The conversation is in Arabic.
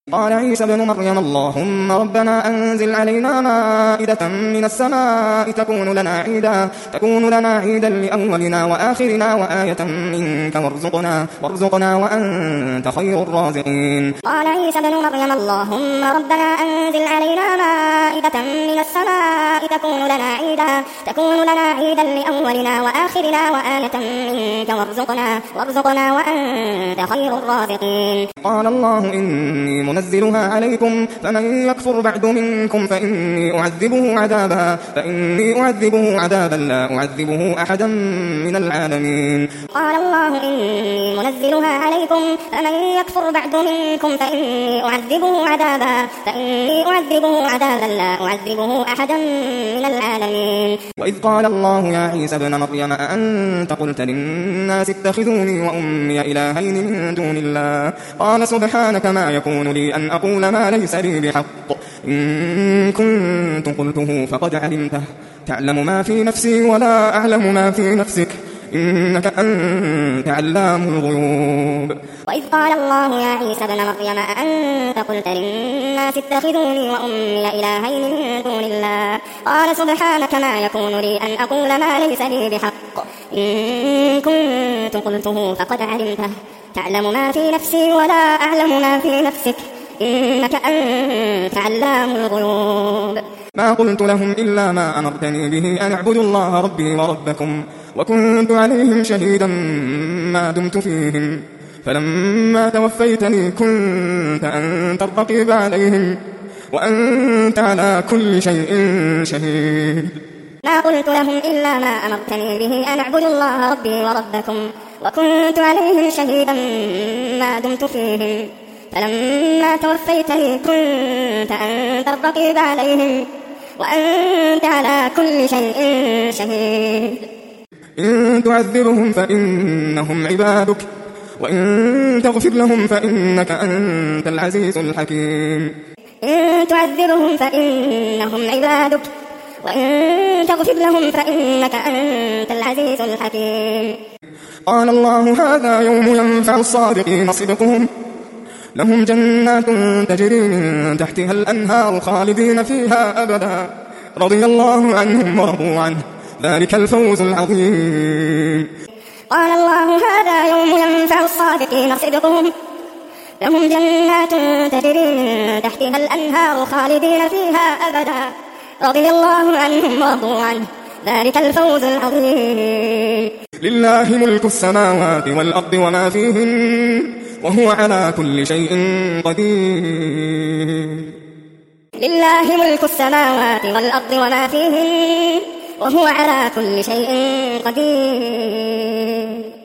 قال عيسى ابن مريم اللهم ربنا أنزل علينا مائدة من السماء تكون لنا عيدا لأولنا وآخرنا وآية منك وارزقنا وأنت خير الرازقين. قال عيسى ابن مريم اللهم ربنا أنزل علينا مائدة من السماء تكون لنا عيدا لأولنا وآخرنا وآية منك وارزقنا وأنت خير الرازقين. قال الله إني منزلها عليكم فمن يكفر بعد منكم فإني أعذبه عذابا لا أعذبه أحدا من العالمين. قال الله إني منزلها عليكم فمن يكفر بعد منكم فإني أعذبه عذابا لا أعذبه أحدا من العالمين. وإذ قال الله يا عيسى ابن مريم أأنت قلت للناس اتخذوني وأمي إلهين من دون الله قال سبحانك ما يكون لي أن أقول ما ليس لي بحق إن كنت قلته فقد علمته تعلم ما في نفسي ولا أعلم ما في نفسك إنك أنت علام الغيوب. وإذ قال الله يا عيسى ابن مريم أأنت قلت للناس اتخذوني وأمي إلهين من دون الله قال سبحانك ما يكون لي أن أقول ما ليس لي بحق إن كنت قلته فقد علمته تعلم ما في نفسي ولا أعلم ما في نفسك إنك أنت علام الغيوب. ما قلت لهم إلا ما أمرتني به أن اعبدوا الله ربي وربكم وكنت عليهم شهيدا ما دمت فيهم فلما توفيتني كنت أنت الرقيب عليهم وأنت على كل شيء شهيد. ما قلت لهم إلا ما أمرتني به أن اعبدوا الله ربي وربكم وكنت عليهم شهيدا ما دمت فيهم فلما توفيتني كنت أنت الرقيب عليهم وأنت على كل شيء شهيد. إن تعذبهم فإنهم عبادك وإن تغفر لهم فإنك أنت العزيز الحكيم. إن تعذبهم فإنهم عبادك وإن تغفر لهم فإنك أنت العزيز الحكيم. قال الله هذا يوم ينفع الصادقين صدقهم لهم جنات تجري من تحتها الأنهار خالدين فيها أبدا رضي الله عنهم ورضوا عنه ذلك الفوز العظيم. قال الله هذا يوم ينفع الصادقين صدقهم لهم جنات تجري من تحتها الأنهار خالدين فيها أبدا رضي الله عنهم ورضوا عنه ذلك الفوز العظيم. لله ملك السماوات والأرض وما فيهن وهو على كل شيء قدير. لله ملك السماوات والأرض وما فيهن وهو على كل شيء قدير.